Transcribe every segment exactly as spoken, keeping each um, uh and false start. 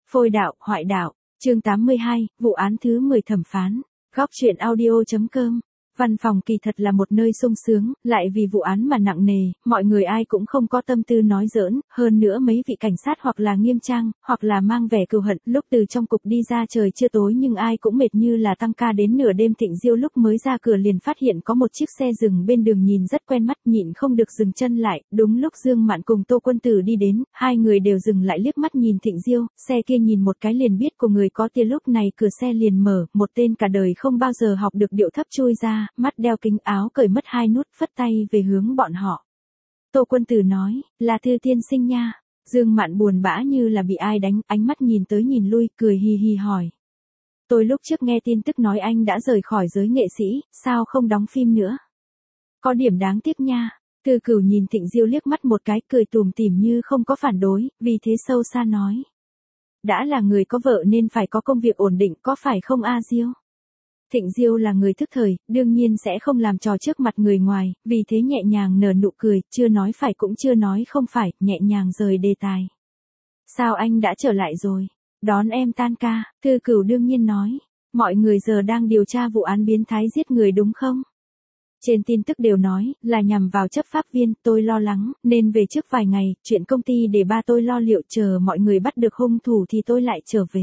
Phôi đạo, hoại đạo, chương tám mươi hai, vụ án thứ mười thẩm phán. Góc truyện audio.com. Văn phòng kỳ thật là một nơi sung sướng, lại vì vụ án mà nặng nề, mọi người ai cũng không có tâm tư nói giỡn, hơn nữa mấy vị cảnh sát hoặc là nghiêm trang, hoặc là mang vẻ cừu hận, lúc từ trong cục đi ra trời chưa tối nhưng ai cũng mệt như là tăng ca đến nửa đêm. Thịnh Diêu lúc mới ra cửa liền phát hiện có một chiếc xe dừng bên đường nhìn rất quen mắt, nhịn không được dừng chân lại, đúng lúc Dương Mạn cùng Tô Quân Tử đi đến, hai người đều dừng lại liếc mắt nhìn Thịnh Diêu, xe kia nhìn một cái liền biết của người có tiền. Lúc này cửa xe liền mở, một tên cả đời không bao giờ học được điệu thấp chui ra, mắt đeo kính áo cởi mất hai nút, phất tay về hướng bọn họ. Tô Quân Tử nói, là Thư tiên sinh nha. Dương Mạn buồn bã như là bị ai đánh, ánh mắt nhìn tới nhìn lui, cười hì hì hỏi. Tôi lúc trước nghe tin tức nói anh đã rời khỏi giới nghệ sĩ, sao không đóng phim nữa? Có điểm đáng tiếc nha. Thư Cửu nhìn Thịnh Diêu liếc mắt một cái, cười tủm tỉm như không có phản đối, vì thế sâu xa nói. Đã là người có vợ nên phải có công việc ổn định, có phải không a Diêu? Thịnh Diêu là người thức thời, đương nhiên sẽ không làm trò trước mặt người ngoài, vì thế nhẹ nhàng nở nụ cười, chưa nói phải cũng chưa nói không phải, nhẹ nhàng rời đề tài. Sao anh đã trở lại rồi? Đón em tan ca. Thư Cửu đương nhiên nói, mọi người giờ đang điều tra vụ án biến thái giết người đúng không? Trên tin tức đều nói là nhằm vào chấp pháp viên, tôi lo lắng, nên về trước vài ngày, chuyện công ty để ba tôi lo liệu, chờ mọi người bắt được hung thủ thì tôi lại trở về.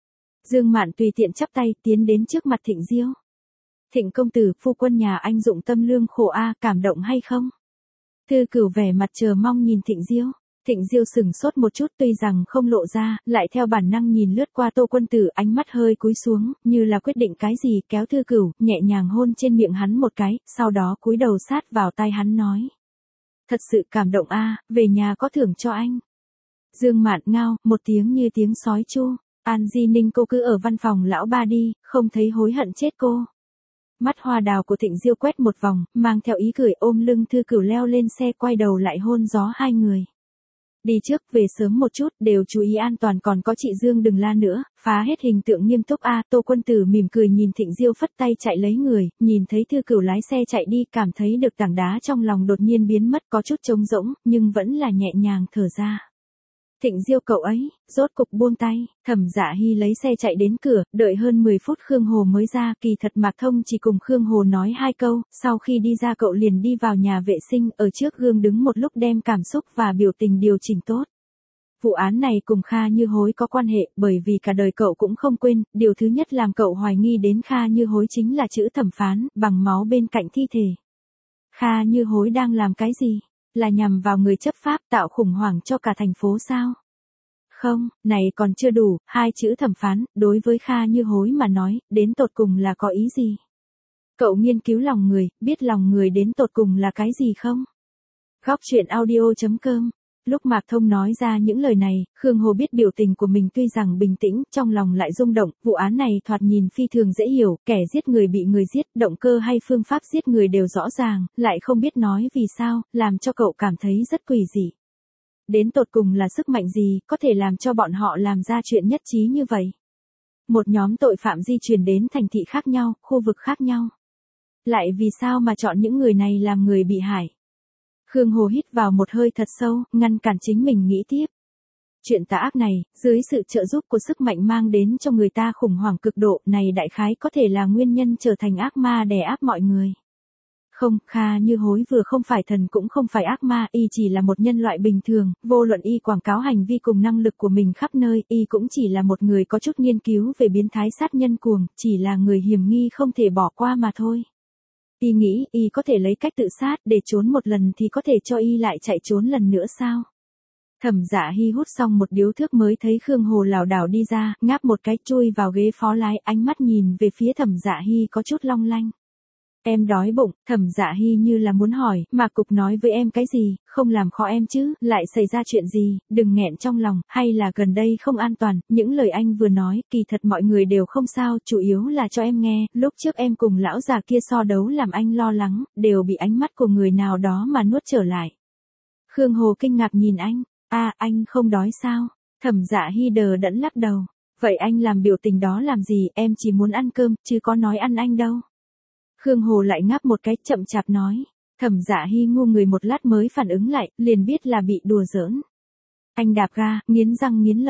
Dương Mạn tùy tiện chắp tay tiến đến trước mặt Thịnh Diêu. Thịnh công tử, phu quân nhà anh dụng tâm lương khổ a, cảm động hay không? Thư Cửu vẻ mặt chờ mong nhìn Thịnh Diêu. Thịnh Diêu sừng sốt một chút, tuy rằng không lộ ra, lại theo bản năng nhìn lướt qua Tô Quân Tử, ánh mắt hơi cúi xuống, như là quyết định cái gì, kéo Thư Cửu, nhẹ nhàng hôn trên miệng hắn một cái, sau đó cúi đầu sát vào tai hắn nói. Thật sự cảm động a, về nhà có thưởng cho anh. Dương Mạn ngao, một tiếng như tiếng sói chu. An Di Ninh cô cứ ở văn phòng lão ba đi, không thấy hối hận chết cô. Mắt hoa đào của Thịnh Diêu quét một vòng, mang theo ý cười ôm lưng Thư Cửu leo lên xe, quay đầu lại hôn gió hai người. Đi trước, về sớm một chút, đều chú ý an toàn, còn có chị Dương đừng la nữa, phá hết hình tượng nghiêm túc a. Tô Quân Tử mỉm cười nhìn Thịnh Diêu phất tay chạy lấy người, nhìn thấy Thư Cửu lái xe chạy đi, cảm thấy được tảng đá trong lòng đột nhiên biến mất, có chút trống rỗng, nhưng vẫn là nhẹ nhàng thở ra. Thịnh Diêu cậu ấy, rốt cục buông tay. Thẩm Dạ Hy lấy xe chạy đến cửa, đợi hơn mười phút Khương Hồ mới ra, kỳ thật Mạc Thông chỉ cùng Khương Hồ nói hai câu, sau khi đi ra cậu liền đi vào nhà vệ sinh, ở trước gương đứng một lúc đem cảm xúc và biểu tình điều chỉnh tốt. Vụ án này cùng Kha Như Hối có quan hệ, bởi vì cả đời cậu cũng không quên, điều thứ nhất làm cậu hoài nghi đến Kha Như Hối chính là chữ thẩm phán, bằng máu bên cạnh thi thể. Kha Như Hối đang làm cái gì? Là nhằm vào người chấp pháp, tạo khủng hoảng cho cả thành phố sao? Không, này còn chưa đủ, hai chữ thẩm phán, đối với Kha Như Hối mà nói, đến tột cùng là có ý gì? Cậu nghiên cứu lòng người, biết lòng người đến tột cùng là cái gì không? Góc truyện audio.com. Lúc Mạc Thông nói ra những lời này, Khương Hồ biết biểu tình của mình tuy rằng bình tĩnh, trong lòng lại rung động, vụ án này thoạt nhìn phi thường dễ hiểu, kẻ giết người bị người giết, động cơ hay phương pháp giết người đều rõ ràng, lại không biết nói vì sao, làm cho cậu cảm thấy rất quỷ dị. Đến tột cùng là sức mạnh gì, có thể làm cho bọn họ làm ra chuyện nhất trí như vậy? Một nhóm tội phạm di chuyển đến thành thị khác nhau, khu vực khác nhau. Lại vì sao mà chọn những người này làm người bị hại? Khương Hồ hít vào một hơi thật sâu, ngăn cản chính mình nghĩ tiếp. Chuyện tà ác này, dưới sự trợ giúp của sức mạnh mang đến cho người ta khủng hoảng cực độ, này đại khái có thể là nguyên nhân trở thành ác ma đè áp mọi người. Không, Kha Như Hối vừa không phải thần cũng không phải ác ma, y chỉ là một nhân loại bình thường, vô luận y quảng cáo hành vi cùng năng lực của mình khắp nơi, y cũng chỉ là một người có chút nghiên cứu về biến thái sát nhân cuồng, chỉ là người hiểm nghi không thể bỏ qua mà thôi. Y nghĩ y có thể lấy cách tự sát để trốn một lần thì có thể cho y lại chạy trốn lần nữa sao? Thẩm Dạ Hy hút xong một điếu thuốc mới thấy Khương Hồ lảo đảo đi ra, ngáp một cái chui vào ghế phó lái, ánh mắt nhìn về phía Thẩm Dạ Hy có chút long lanh. Em đói bụng. Thẩm Dạ Hy như là muốn hỏi, mà cục nói với em cái gì, không làm khó em chứ, lại xảy ra chuyện gì, đừng nghẹn trong lòng, hay là gần đây không an toàn, những lời anh vừa nói, kỳ thật mọi người đều không sao, chủ yếu là cho em nghe, lúc trước em cùng lão già kia so đấu làm anh lo lắng, đều bị ánh mắt của người nào đó mà nuốt trở lại. Khương Hồ kinh ngạc nhìn anh, a anh không đói sao? Thẩm Dạ Hy đờ đẫn lắc đầu, vậy anh làm biểu tình đó làm gì, em chỉ muốn ăn cơm, chứ có nói ăn anh đâu. Khương Hồ lại ngáp một cái, chậm chạp nói. Thẩm Dạ Hy ngu người một lát mới phản ứng lại, liền biết là bị đùa giỡn. Anh đạp ga, nghiến răng nghiến lợi.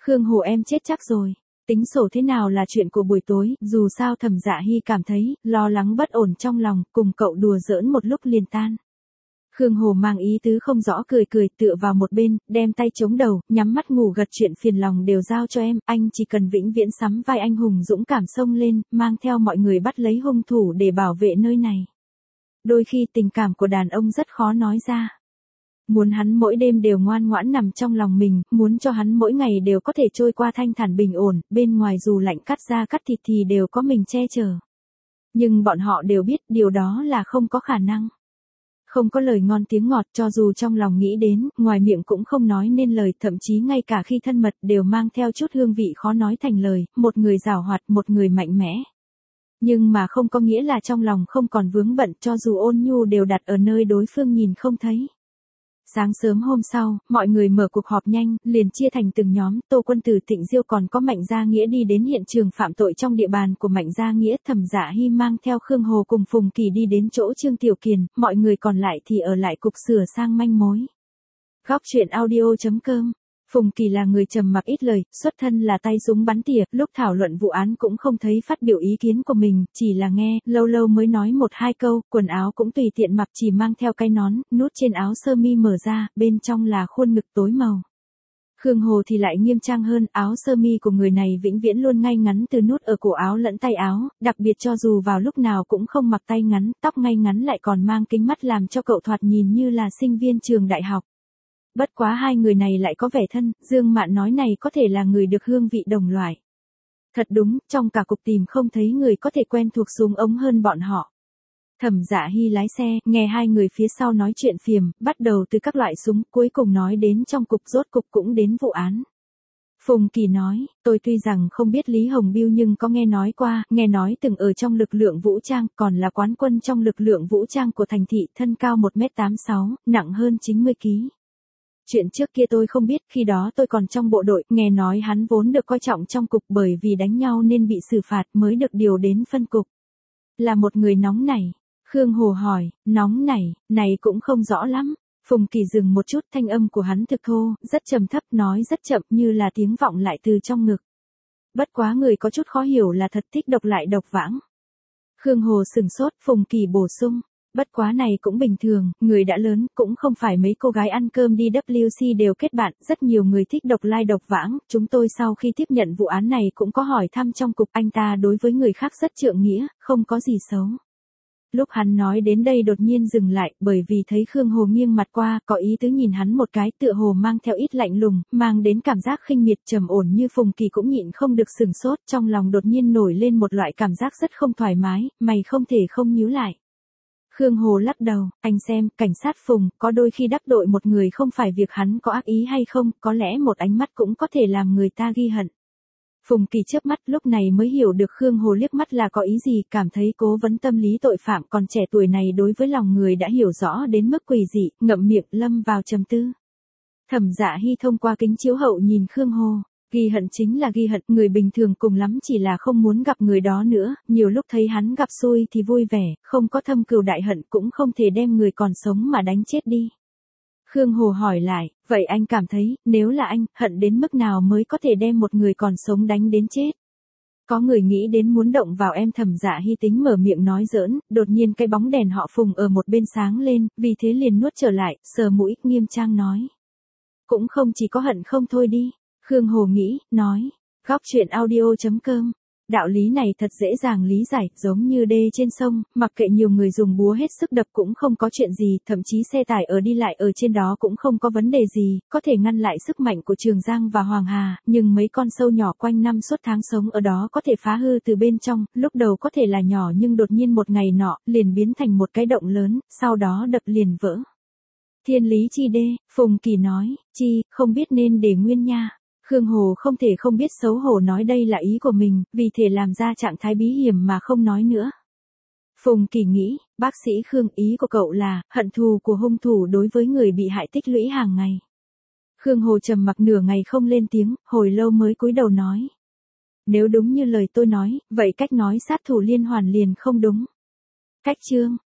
Khương Hồ em chết chắc rồi. Tính sổ thế nào là chuyện của buổi tối, dù sao Thẩm Dạ Hy cảm thấy, lo lắng bất ổn trong lòng, cùng cậu đùa giỡn một lúc liền tan. Khương Hồ mang ý tứ không rõ cười cười tựa vào một bên, đem tay chống đầu, nhắm mắt ngủ gật chuyện phiền lòng đều giao cho em, anh chỉ cần vĩnh viễn sắm vai anh hùng dũng cảm xông lên, mang theo mọi người bắt lấy hung thủ để bảo vệ nơi này. Đôi khi tình cảm của đàn ông rất khó nói ra. Muốn hắn mỗi đêm đều ngoan ngoãn nằm trong lòng mình, muốn cho hắn mỗi ngày đều có thể trôi qua thanh thản bình ổn, bên ngoài dù lạnh cắt da cắt thịt thì đều có mình che chở. Nhưng bọn họ đều biết điều đó là không có khả năng. Không có lời ngon tiếng ngọt, cho dù trong lòng nghĩ đến, ngoài miệng cũng không nói nên lời, thậm chí ngay cả khi thân mật đều mang theo chút hương vị khó nói thành lời, một người giàu hoạt, một người mạnh mẽ. Nhưng mà không có nghĩa là trong lòng không còn vướng bận, cho dù ôn nhu đều đặt ở nơi đối phương nhìn không thấy. Sáng sớm hôm sau, mọi người mở cuộc họp nhanh, liền chia thành từng nhóm, Tô Quân Tử, Thịnh Diêu còn có Mạnh Gia Nghĩa đi đến hiện trường phạm tội trong địa bàn của Mạnh Gia Nghĩa, Thẩm Dạ Hy mang theo Khương Hồ cùng Phùng Kỳ đi đến chỗ Trương Tiểu Kiền, mọi người còn lại thì ở lại cục sửa sang manh mối. Góc truyện audio chấm com. Phùng Kỳ là người trầm mặc ít lời, xuất thân là tay súng bắn tỉa, lúc thảo luận vụ án cũng không thấy phát biểu ý kiến của mình, chỉ là nghe, lâu lâu mới nói một hai câu, quần áo cũng tùy tiện mặc, chỉ mang theo cái nón, nút trên áo sơ mi mở ra, bên trong là khuôn ngực tối màu. Khương Hồ thì lại nghiêm trang hơn, áo sơ mi của người này vĩnh viễn luôn ngay ngắn từ nút ở cổ áo lẫn tay áo, đặc biệt cho dù vào lúc nào cũng không mặc tay ngắn, tóc ngay ngắn lại còn mang kính mắt làm cho cậu thoạt nhìn như là sinh viên trường đại học. Bất quá hai người này lại có vẻ thân, Dương Mạn nói này có thể là người được hương vị đồng loại. Thật đúng, trong cả cục tìm không thấy người có thể quen thuộc súng ống hơn bọn họ. Thẩm Dạ Hy lái xe, nghe hai người phía sau nói chuyện phiềm, bắt đầu từ các loại súng, cuối cùng nói đến trong cục, rốt cục cũng đến vụ án. Phùng Kỳ nói, tôi tuy rằng không biết Lý Hồng Biêu nhưng có nghe nói qua, nghe nói từng ở trong lực lượng vũ trang, còn là quán quân trong lực lượng vũ trang của thành thị, thân cao một mét tám mươi sáu, nặng hơn chín mươi ki lô gam. Chuyện trước kia tôi không biết, khi đó tôi còn trong bộ đội, nghe nói hắn vốn được coi trọng trong cục bởi vì đánh nhau nên bị xử phạt mới được điều đến phân cục. Là một người nóng nảy. Khương Hồ hỏi, nóng nảy, này cũng không rõ lắm. Phùng Kỳ dừng một chút, thanh âm của hắn thực thô, rất trầm thấp, nói rất chậm như là tiếng vọng lại từ trong ngực. Bất quá người có chút khó hiểu là thật thích độc lại độc vãng. Khương Hồ sừng sốt, Phùng Kỳ bổ sung. Bất quá này cũng bình thường, người đã lớn, cũng không phải mấy cô gái ăn cơm đi W C đều kết bạn, rất nhiều người thích độc lai độc vãng, chúng tôi sau khi tiếp nhận vụ án này cũng có hỏi thăm trong cục, anh ta đối với người khác rất trượng nghĩa, không có gì xấu. Lúc hắn nói đến đây đột nhiên dừng lại, bởi vì thấy Khương Hồ nghiêng mặt qua, có ý tứ nhìn hắn một cái, tựa hồ mang theo ít lạnh lùng, mang đến cảm giác khinh miệt trầm ổn như Phùng Kỳ cũng nhịn không được sừng sốt, trong lòng đột nhiên nổi lên một loại cảm giác rất không thoải mái, mày không thể không nhíu lại. Khương Hồ lắc đầu, anh xem, cảnh sát Phùng, có đôi khi đắc tội một người không phải việc hắn có ác ý hay không, có lẽ một ánh mắt cũng có thể làm người ta ghi hận. Phùng Kỳ chớp mắt lúc này mới hiểu được Khương Hồ liếc mắt là có ý gì, cảm thấy cố vấn tâm lý tội phạm còn trẻ tuổi này đối với lòng người đã hiểu rõ đến mức quỷ dị, ngậm miệng lâm vào trầm tư. Thẩm Dạ Hy thông qua kính chiếu hậu nhìn Khương Hồ. Ghi hận chính là ghi hận, người bình thường cùng lắm chỉ là không muốn gặp người đó nữa, nhiều lúc thấy hắn gặp xui thì vui vẻ, không có thâm cừu đại hận cũng không thể đem người còn sống mà đánh chết đi. Khương Hồ hỏi lại, vậy anh cảm thấy, nếu là anh, hận đến mức nào mới có thể đem một người còn sống đánh đến chết? Có người nghĩ đến muốn động vào em. Thẩm Dạ Hy tính mở miệng nói giỡn, đột nhiên cái bóng đèn họ Phùng ở một bên sáng lên, vì thế liền nuốt trở lại, sờ mũi, nghiêm trang nói. Cũng không chỉ có hận không thôi đi. Khương Hồ nghĩ, nói, góc truyện audio chấm com. Đạo lý này thật dễ dàng lý giải, giống như đê trên sông, mặc kệ nhiều người dùng búa hết sức đập cũng không có chuyện gì, thậm chí xe tải ở đi lại ở trên đó cũng không có vấn đề gì, có thể ngăn lại sức mạnh của Trường Giang và Hoàng Hà, nhưng mấy con sâu nhỏ quanh năm suốt tháng sống ở đó có thể phá hư từ bên trong, lúc đầu có thể là nhỏ nhưng đột nhiên một ngày nọ, liền biến thành một cái động lớn, sau đó đập liền vỡ. Thiên lý chi đê, Phùng Kỳ nói, chi, không biết nên để nguyên nha. Khương Hồ không thể không biết xấu hổ nói đây là ý của mình, vì thể làm ra trạng thái bí hiểm mà không nói nữa. Phùng Kỳ nghĩ, bác sĩ Khương, ý của cậu là, hận thù của hung thủ đối với người bị hại tích lũy hàng ngày. Khương Hồ trầm mặc nửa ngày không lên tiếng, hồi lâu mới cúi đầu nói. Nếu đúng như lời tôi nói, vậy cách nói sát thủ liên hoàn liền không đúng. Cách chương.